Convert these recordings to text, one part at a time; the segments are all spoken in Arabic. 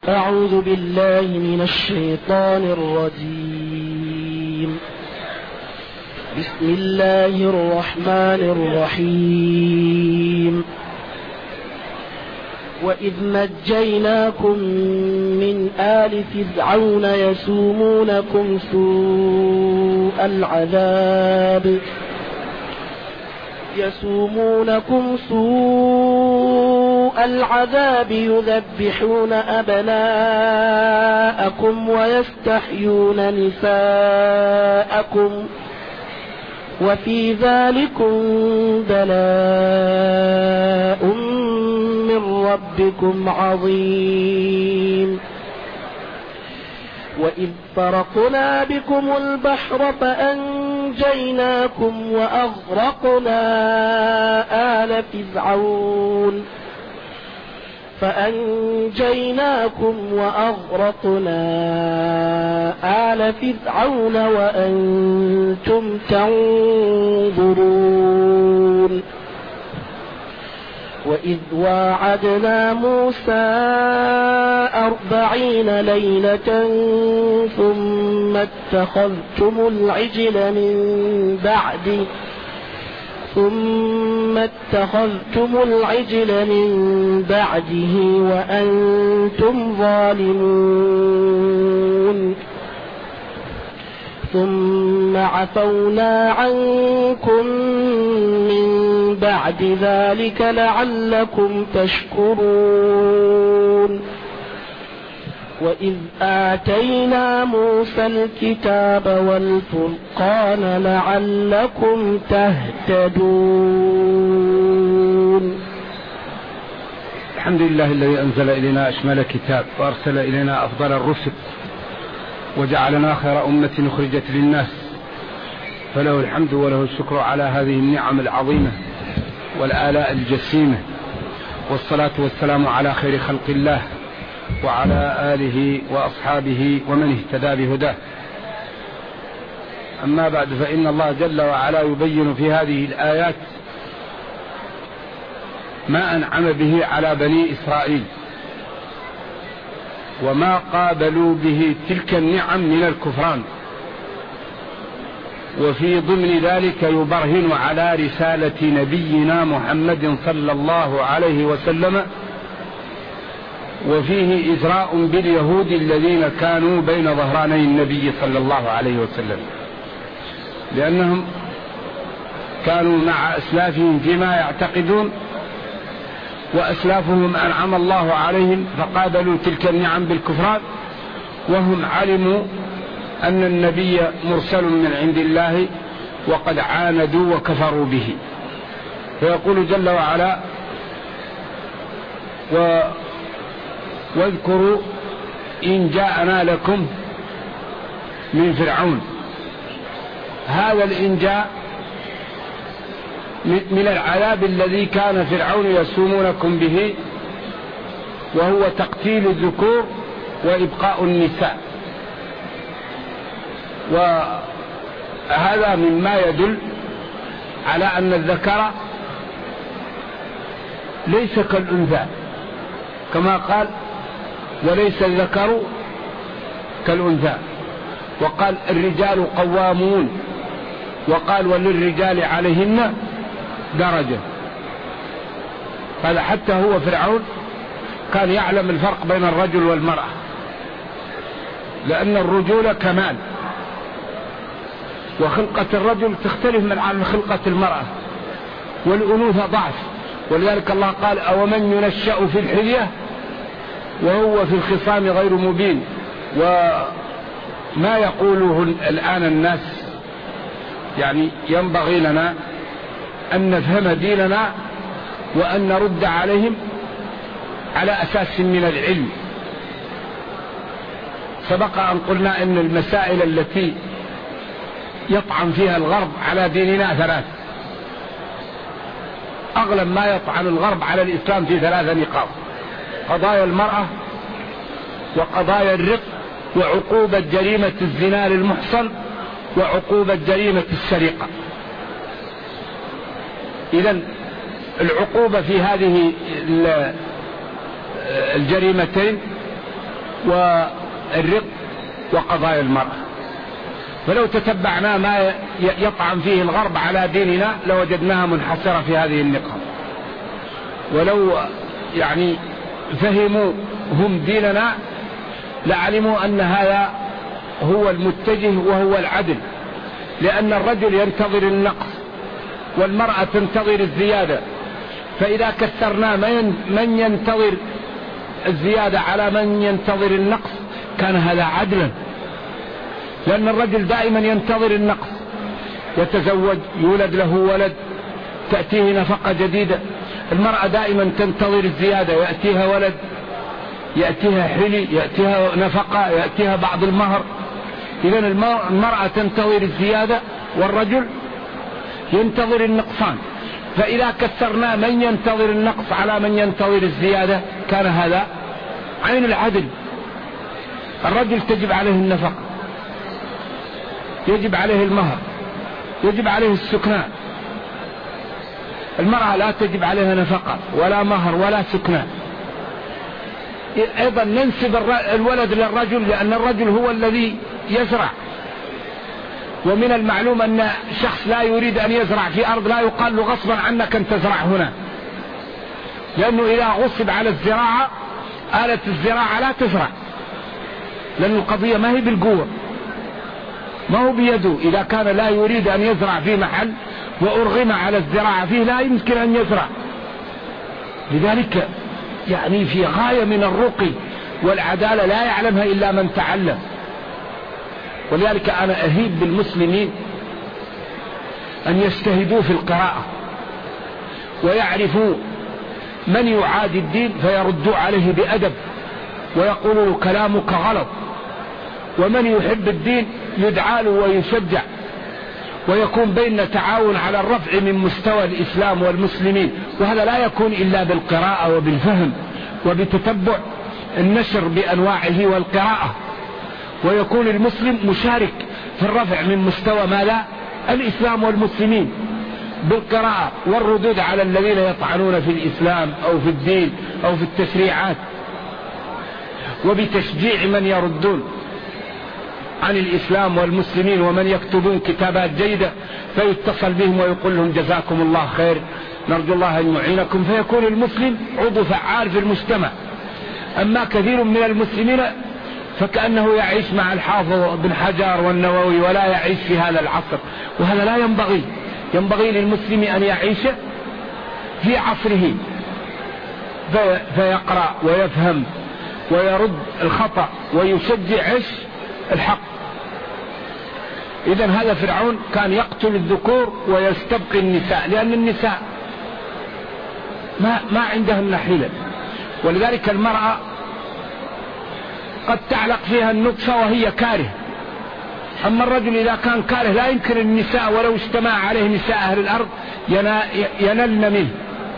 أعوذ بالله من الشيطان الرجيم. بسم الله الرحمن الرحيم. وإذ نجيناكم من آل فرعون يسومونكم سوء العذاب يذبحون أبناءكم ويستحيون نساءكم وفي ذلكم بلاء من ربكم عظيم. وإذ فرقنا بكم البحر فأنجيناكم وأغرقنا آل فرعون وأنتم تنظرون. وإذ واعدنا موسى 40 ليلة ثم اتخذتم العجل من بعده وأنتم ظالمون. ثم عفونا عنكم من بعد ذلك لعلكم تشكرون. وإذ آتينا موسى الكتاب والفرقان لعلكم تهتدون. الحمد لله الذي أنزل إلينا أشمل كتاب وأرسل إلينا أفضل الرسل وجعلنا خير أمة أخرجت للناس، فله الحمد وله الشكر على هذه النعم العظيمة والآلاء الجسيمة، والصلاة والسلام على خير خلق الله وعلى آله وأصحابه ومن اهتدى بهداه. أما بعد، فإن الله جل وعلا يبين في هذه الآيات ما أنعم به على بني إسرائيل وما قابلوا به تلك النعم من الكفران، وفي ضمن ذلك يبرهن على رسالة نبينا محمد صلى الله عليه وسلم، وفيه إزراء باليهود الذين كانوا بين ظهراني النبي صلى الله عليه وسلم، لأنهم كانوا مع أسلافهم فيما يعتقدون، وأسلافهم أنعم الله عليهم فقابلوا تلك النعم بالكفران، وهم علموا أن النبي مرسل من عند الله وقد عاندوا وكفروا به. فيقول جل وعلا: واذكروا إن جاءنا لكم من فرعون. هذا الإنجاء من العذاب الذي كان فرعون يسومونكم به، وهو تقتيل الذكور وإبقاء النساء. وهذا مما يدل على أن الذكر ليس كالأنثى، كما قال: وليس الذكر كالأنثى. وقال: الرجال قوامون، وقال: وللرجال عليهن درجة. قال حتى هو فرعون كان يعلم الفرق بين الرجل والمرأة، لأن الرجولة كمال، وخلقة الرجل تختلف عن خلقة المرأة، والأنوثة ضعف. ولذلك الله قال: أومن ينشأ في الحلية وهو في الخصام غير مبين. وما يقوله الآن الناس يعني ينبغي لنا أن نفهم ديننا وأن نرد عليهم على أساس من العلم. سبق أن قلنا أن المسائل التي يطعن فيها الغرب على ديننا 3. أغلب ما يطعن الغرب على الإسلام في 3 نقاط: قضايا المرأة، وقضايا الرق، وعقوبة جريمة الزنا للمحصن، وعقوبة جريمة السرقة. إذن العقوبة في هذه الجريمتين والرق وقضايا المرأة. فلو تتبعنا ما يطعن فيه الغرب على ديننا لوجدناها منحصرة في هذه النقاط. ولو يعني فهموا هم ديننا لعلموا أن هذا هو المتجه وهو العدل، لأن الرجل ينتظر النقص والمرأة تنتظر الزيادة، فإذا كثرنا من ينتظر الزيادة على من ينتظر النقص كان هذا عدلا، لأن الرجل دائما ينتظر النقص، يتزوج يولد له ولد تأتيه نفقة جديدة. المرأة دائما تنتظر الزيادة، يأتيها ولد، يأتيها حلي، يأتيها نفقة، يأتيها بعض المهر. إذن المرأة تنتظر الزيادة والرجل ينتظر النقصان، فإذا كثرنا من ينتظر النقص على من ينتظر الزيادة كان هذا عين العدل. الرجل تجب عليه النفقة، يجب عليه المهر، يجب عليه السكنان. المرأة لا تجب عليها نفقة ولا مهر ولا سكنان. أيضا ننسب الولد للرجل لأن الرجل هو الذي يزرع، ومن المعلوم أن شخص لا يريد أن يزرع في أرض لا يقال له غصبا عنك أن تزرع هنا، لأنه إذا غصب على الزراعة آلة الزراعة لا تزرع، لأن القضية ما هي بالقوة، ما هو بيده. إذا كان لا يريد أن يزرع في محل وأرغم على الزراعة فيه لا يمكن أن يزرع. لذلك يعني في غاية من الرقي والعدالة لا يعلمها إلا من تعلم. ولذلك أنا أهيب بالمسلمين أن يجتهدوا في القراءة ويعرفوا من يعادي الدين فيردوا عليه بأدب ويقولوا له كلامك غلط، ومن يحب الدين يدعى له ويشجع، ويكون بيننا تعاون على الرفع من مستوى الإسلام والمسلمين. وهذا لا يكون إلا بالقراءة وبالفهم وبتتبع النشر بأنواعه والقراءة، ويكون المسلم مشارك في الرفع من مستوى ماذا؟ الإسلام والمسلمين بالقراءة والردود على الذين يطعنون في الإسلام أو في الدين أو في التشريعات، وبتشجيع من يردون عن الإسلام والمسلمين ومن يكتبون كتابات جيدة فيتصل بهم ويقول لهم جزاكم الله خير، نرجو الله أن يعينكم، فيكون المسلم عضو فعال في المجتمع. أما كثير من المسلمين فكأنه يعيش مع الحافظ بن حجر والنووي ولا يعيش في هذا العصر، وهذا لا ينبغي. ينبغي للمسلم أن يعيش في عصره فيقرأ ويفهم ويرد الخطأ ويشجع الحق. إذن هذا فرعون كان يقتل الذكور ويستبقي النساء، لأن النساء ما عندهم حيلة. ولذلك المرأة قد تعلق فيها النطفة وهي كاره، أما الرجل إذا كان كاره لا يمكن النساء ولو اجتمع عليه نساء أهل الأرض ينلن منه.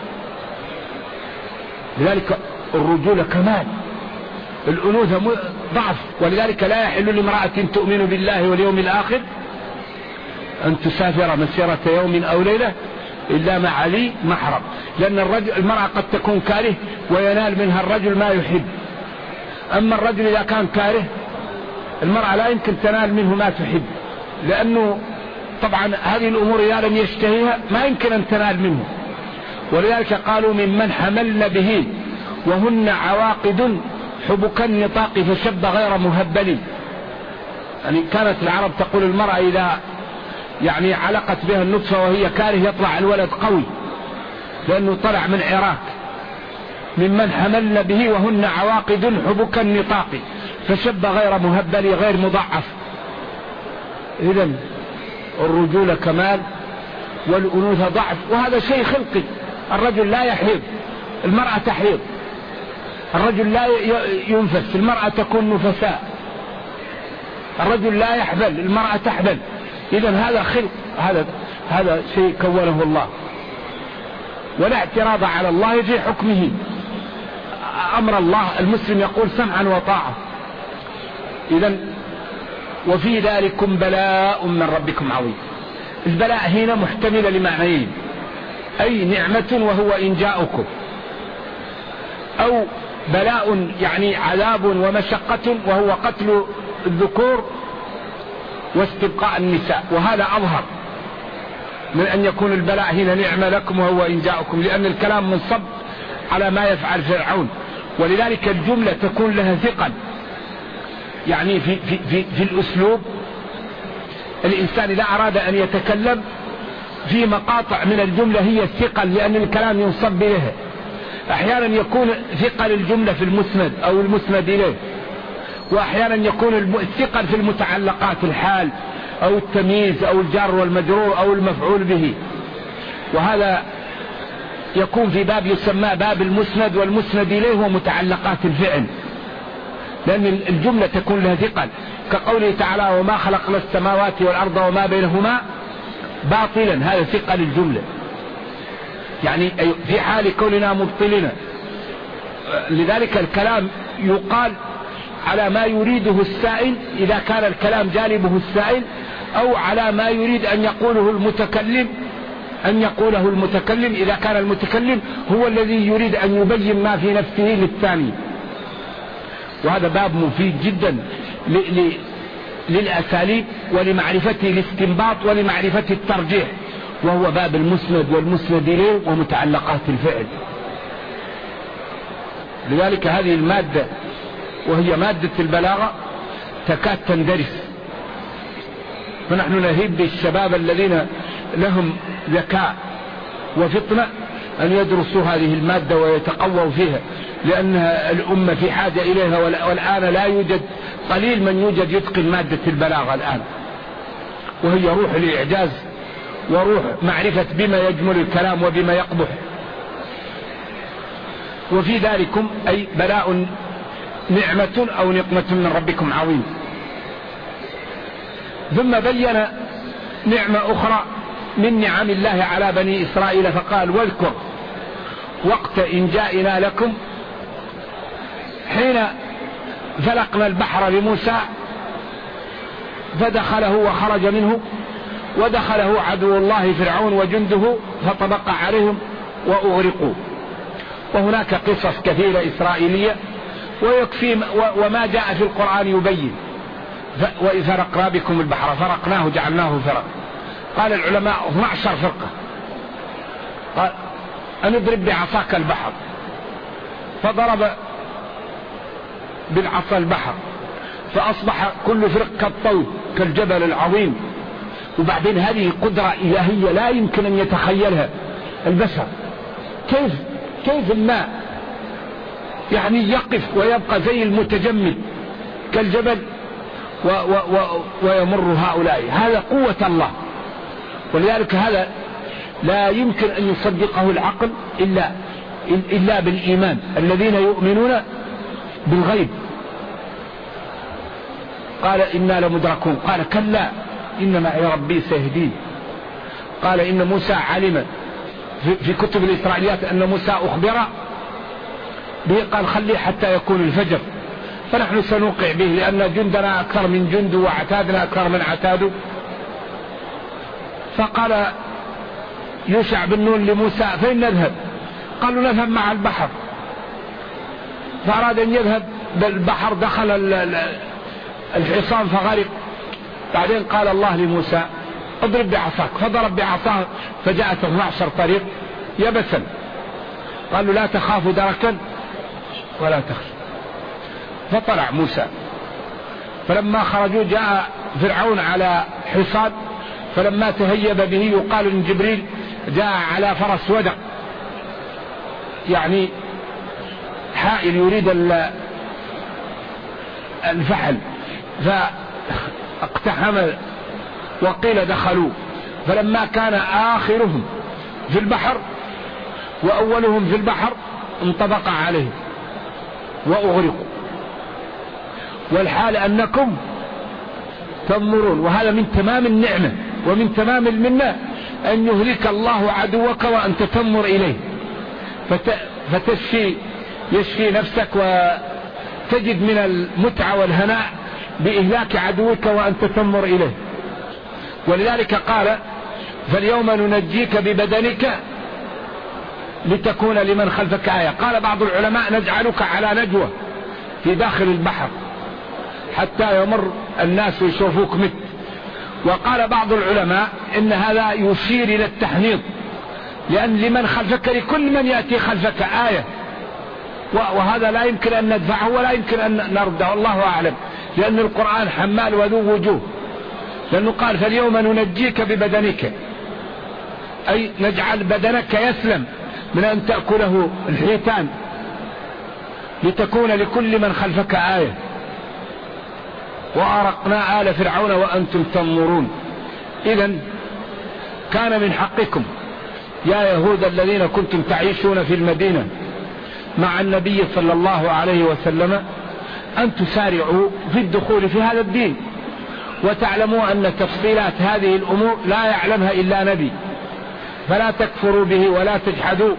لذلك الرجولة كمال، الأنوثة ضعف. ولذلك لا يحل لامرأة تؤمن بالله واليوم الآخر أن تسافر مسيرة يوم أو ليلة إلا مع ذي محرم، لأن المرأة قد تكون كاره وينال منها الرجل ما يحب. أما الرجل إذا كان كاره المرأة لا يمكن تنال منه ما تحب، لأنه طبعا هذه الأمور إذا لم يشتهيها ما يمكن أن تنال منه. ولذلك قالوا ممن حملن به وهن عواقد حبك النطاق فشب غير مهبل. يعني كانت العرب تقول المرأة إذا يعني علقت بها النطفة وهي كاره يطلع الولد قوي، لأنه طلع من عراك. ممن حملن به وهن عواقد حبك النطاق فشب غير مهبل غير مضعف. إذن الرجولة كمال والأنوثة ضعف، وهذا شيء خلقي. الرجل لا يحيض، المرأة تحيض. الرجل لا ينفس، المرأة تكون نفساء. الرجل لا يحبل، المرأة تحبل. إذن هذا خلق، هذا شيء كونه الله، ولا اعتراض على الله في حكمه. أمر الله المسلم يقول سمعا وطاعة. إذن وفي ذلكم بلاء من ربكم عظيم. البلاء هنا محتملة لمعنيين، أي نعمة وهو إنجاؤكم، أو بلاء يعني عذاب ومشقة، وهو قتل الذكور واستبقاء النساء، وهذا أظهر من أن يكون البلاء هنا نعمة لكم وهو إن جاءكم، لأن الكلام منصب على ما يفعل فرعون، ولذلك الجملة تكون لها ثقل. يعني في الأسلوب الإنسان إذا أراد أن يتكلم في مقاطع من الجملة هي الثقل، لأن الكلام ينصب بها. أحيانا يكون ثقل الجملة في المسند أو المسند إليه، وأحيانا يكون الثقل في المتعلقات، الحال أو التمييز أو الجار والمجرور أو المفعول به، وهذا يكون في باب يسمى باب المسند والمسند إليه ومتعلقات الفعل، لأن الجملة تكون لها ثقل، كقوله تعالى وما خلقنا السماوات والأرض وما بينهما باطلا، هذا ثقل الجملة، يعني في حال كوننا مبطلين. لذلك الكلام يقال على ما يريده السائل إذا كان الكلام جانبه السائل، أو على ما يريد أن يقوله المتكلم إذا كان المتكلم هو الذي يريد أن يبين ما في نفسه للثاني. وهذا باب مفيد جدا للأساليب ولمعرفة الاستنباط ولمعرفة الترجيح، وهو باب المسند والمسند إليه ومتعلقات الفعل. لذلك هذه المادة وهي مادة البلاغة تكاد تندرس، فنحن نهيب بالشباب الذين لهم ذكاء وفطنة أن يدرسوا هذه المادة ويتقووا فيها، لأنها الأمة في حاجة إليها، والآن لا يوجد، قليل من يوجد يتقن مادة البلاغة الآن، وهي روح الإعجاز وروح معرفة بما يجمل الكلام وبما يقبح. وفي ذلكم أي بلاء نعمة أو نقمة من ربكم عظيم. ثم بين نعمة أخرى من نعم الله على بني إسرائيل، فقال واذكر وقت إن جاءنا لكم حين فلقنا البحر لموسى فدخله وخرج منه، ودخله عدو الله فرعون وجنده فطبق عليهم وأغرقوا. وهناك قصص كثيرة إسرائيلية ويكفي وما جاء في القرآن يبين. وإذ فرقنا بكم البحر فرقناه جعلناه فرق. قال العلماء 12 فرقة. قال أن اضرب بعصاك البحر، فضرب بالعصا البحر فأصبح كل فرق كالطود كالجبل العظيم. وبعدين هذه قدرة إلهية لا يمكن أن يتخيلها البشر، كيف الماء يعني يقف ويبقى زي المتجمد كالجبل ويمر هؤلاء، هذا قوة الله. ولذلك هذا لا يمكن أن يصدقه العقل إلا بالإيمان، الذين يؤمنون بالغيب. قال إنا لمدركون، قال كلا إن معي ربي سيهدين. قال إن موسى علم في كتب الإسرائيليات أن موسى أخبر به، قال خليه حتى يكون الفجر، فنحن سنوقع به لأن جندنا أكثر من جند وعتادنا أكثر من عتاده. فقال يوشع بن نون لموسى فين نذهب؟ قالوا نذهب مع البحر. فأراد أن يذهب بالبحر، دخل الحصان فغرق. بعدين قال الله لموسى اضرب بعصاك، فضرب بعصاه فجاءت 12 طريق يبسا. قالوا لا تخافوا دركا ولا تخشوا. فطلع موسى، فلما خرجوا جاء فرعون على حصان، فلما تهيب به يقال ان جبريل جاء على فرس ودق، يعني حائل يريد الفحل، فاقتحم وقيل دخلوا. فلما كان آخرهم في البحر وأولهم في البحر انطبق عليه وأغرقوا، والحال أنكم تنظرون. وهذا من تمام النعمة ومن تمام المنة أن يهلك الله عدوك وأنت تنظر إليه، يشفي نفسك وتجد من المتعة والهناء بإهلاك عدوك وأنت تنظر إليه. ولذلك قال فاليوم ننجيك ببدنك لتكون لمن خلفك آية. قال بعض العلماء نجعلك على نجوى في داخل البحر حتى يمر الناس ويشوفوك مت. وقال بعض العلماء إن هذا يشير إلى التحنيط، لأن لمن خلفك لكل من يأتي خلفك آية، وهذا لا يمكن أن ندفعه ولا يمكن أن نرده، الله أعلم، لأن القرآن حمال وذو وجوه. لأنه قال فاليوم ننجيك ببدنك، أي نجعل بدنك يسلم من أن تأكله الحيتان لتكون لكل من خلفك آية. وأرقنا آل فرعون وأنتم تنظرون. إذن كان من حقكم يا يهود الذين كنتم تعيشون في المدينة مع النبي صلى الله عليه وسلم أن تسارعوا في الدخول في هذا الدين، وتعلموا أن تفصيلات هذه الأمور لا يعلمها إلا نبي، فلا تكفروا به ولا تجحدوا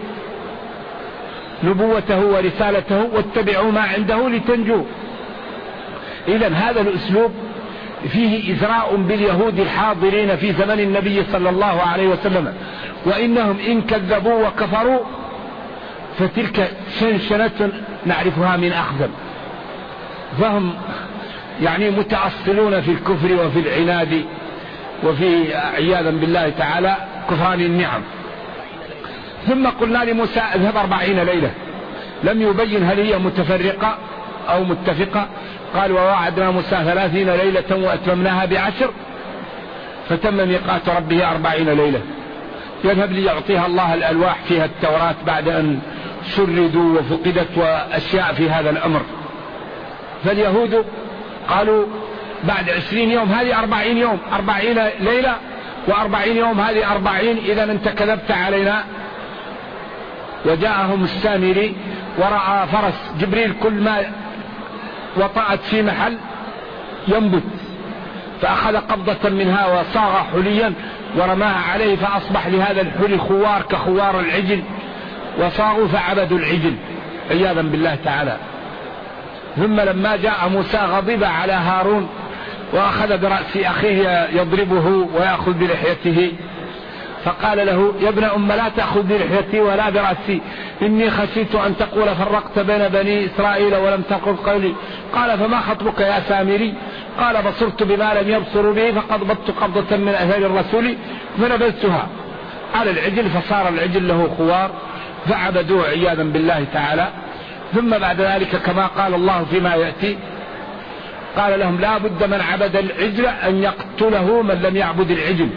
نبوته ورسالته، واتبعوا ما عنده لتنجوا. إذن هذا الأسلوب فيه إزراء باليهود الحاضرين في زمن النبي صلى الله عليه وسلم، وإنهم إن كذبوا وكفروا فتلك شنشنة نعرفها من أخزم، فهم يعني متأصلون في الكفر وفي العناد وفي عياذا بالله تعالى كفران النعم. ثم قلنا لموسى اذهب 40 ليلة، لم يبين هل هي متفرقة أو متفقة. قال ووعدنا موسى 30 ليلة وأتممناها ب10 فتم ميقات ربه 40 ليلة. يذهب ليعطيها الله الألواح فيها التوراة بعد أن شردوا وفقدت وأشياء في هذا الأمر. فاليهود قالوا بعد 20 يوم هذه 40 يوم، 40 ليلة و40 يوم هذه 40، إذا أنت كذبت علينا. وجاءهم السامري ورأى فرس جبريل كل ما وطأت في محل ينبت، فأخذ قبضة منها وصاغ حليا ورماها عليه، فأصبح لهذا الحلي خوار كخوار العجل، وصاغوا فعبدوا العجل عياذا بالله تعالى. ثم لما جاء موسى غضب على هارون وأخذ برأس أخيه يضربه ويأخذ بلحيته، فقال له يا ابن أم لا تأخذ بلحيتي ولا برأسي، إني خشيت أن تقول فرقت بين بني إسرائيل ولم تقل قولي. قال فما خطبك يا سامري؟ قال بصرت بما لم يبصروا به فقبضت قبضة من أثر الرسول فنبذتها على العجل، فصار العجل له خوار فعبدوه عياذا بالله تعالى. ثم بعد ذلك كما قال الله فيما يأتي قال لهم لا بد من عبد العجل أن يقتله من لم يعبد العجل،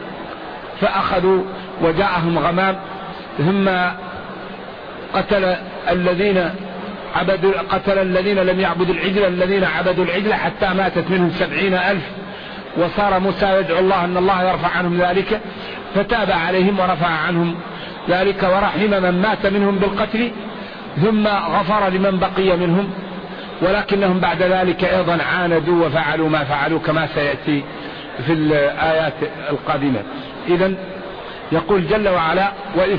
فأخذوا وجاءهم غمام، ثم قتل الذين لم يعبدوا العجل الذين عبدوا العجل حتى ماتت منهم 70,000. وصار موسى يدعو الله أن الله يرفع عنهم ذلك، فتاب عليهم ورفع عنهم ذلك ورحم من مات منهم بالقتل، ثم غفر لمن بقي منهم، ولكنهم بعد ذلك أيضا عاندوا وفعلوا ما فعلوا كما سيأتي في الآيات القادمة. إذن يقول جل وعلا وإذ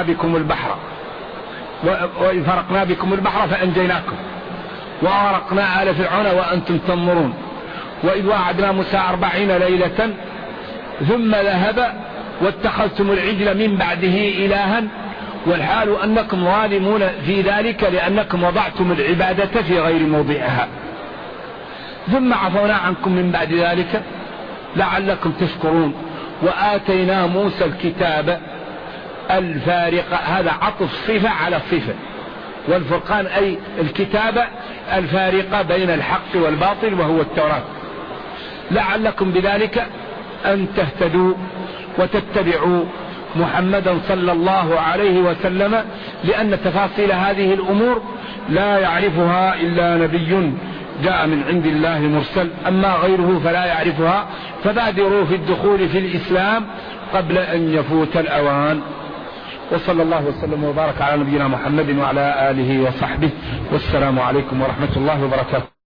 فرقنا بكم البحر فأنجيناكم وأغرقنا آل فرعون وأنتم تنظرون. وإذ وعدنا موسى 40 ليلة ثم ذهب واتخذتم العجل من بعده إلها والحال أنكم ظالمون في ذلك لأنكم وضعتم العبادة في غير موضعها، ثم عفونا عنكم من بعد ذلك لعلكم تشكرون. وآتينا موسى الكتاب الفارق، هذا عطف صفة على صفة، والفرقان أي الكتاب الفارق بين الحق والباطل وهو التوراة، لعلكم بذلك أن تهتدوا وتتبعوا محمدا صلى الله عليه وسلم، لأن تفاصيل هذه الأمور لا يعرفها إلا نبي جاء من عند الله مرسل، أما غيره فلا يعرفها، فبادروا في الدخول في الإسلام قبل أن يفوت الأوان. وصلى الله وسلم وبارك على نبينا محمد وعلى آله وصحبه، والسلام عليكم ورحمة الله وبركاته.